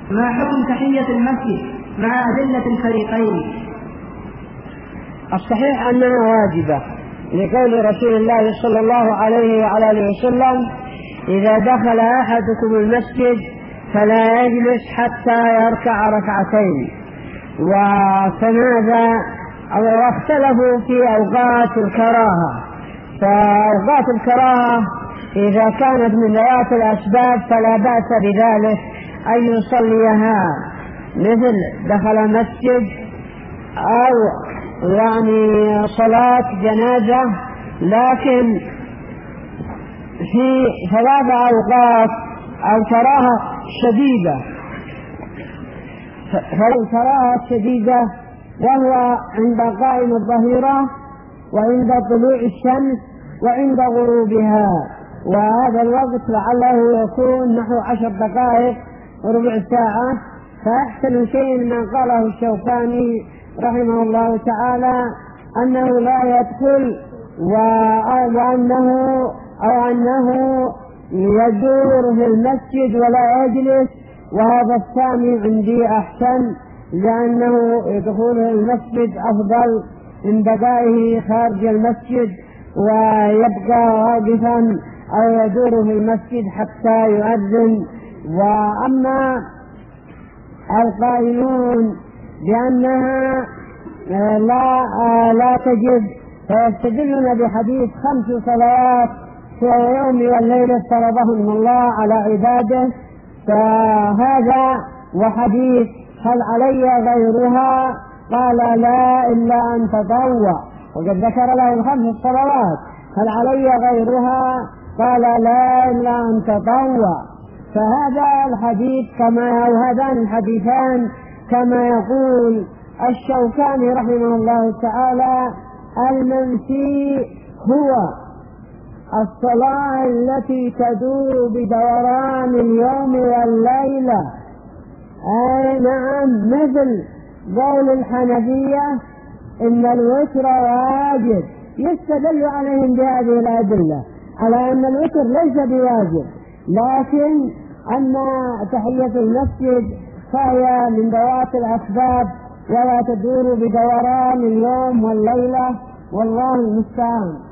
ما حكم تحية المسجد مع أدلة الفريقين؟ الصحيح أنها واجبة لقول رسول الله صلى الله عليه وعلى آله وسلم: إذا دخل أحدكم المسجد فلا يجلس حتى يركع ركعتين. وتنازع واختلفوا في أوقات الكراهة، فأوقات الكراهة إذا كانت من ذوات الأسباب فلا بأس بذلك أن يصليها، مثل دخل مسجد أو صلاة جنازة. لكن في ثلاث أوقات الكراهة شديدة، فالكراهة شديدة وهو عند قائم الظهيرة وعند طلوع الشمس وعند غروبها، وهذا الوقت لعله يكون نحو 10 دقائق وربع ساعة. فأحسن شيء ما قاله الشوكاني رحمه الله تعالى أنه لا يدخل وأنه يدور في المسجد ولا يجلس، وهذا الثاني عندي أحسن، لأنه دخول المسجد أفضل من بقائه خارج المسجد ويبقى واقفا أو يدور في المسجد حتى يؤذن. وأما القائلون بأنها لا تجب فيستدلون بحديث 5 صلوات في اليوم والليلة فرضهم الله على عباده، فهذا وحديث هل علي غيرها قال لا إلا أن تطوع، وقد ذكر له 5 صلوات هل علي غيرها قال لا إلا أن تطوع. فهذا الحديث هذان الحديثان كما يقول الشوكاني رحمه الله تعالى المنفي هو الصلاة التي تدور بدوران اليوم والليلة. أي نعم، مثل قول الحنفية إن الوتر واجب، يستدل عليهم بهذه الأدلة على أن الوتر ليس بواجب، لكن أن تحية المسجد فهي من ذوات الأسباب ولا تدور بدوران اليوم والليلة، والله المستعان.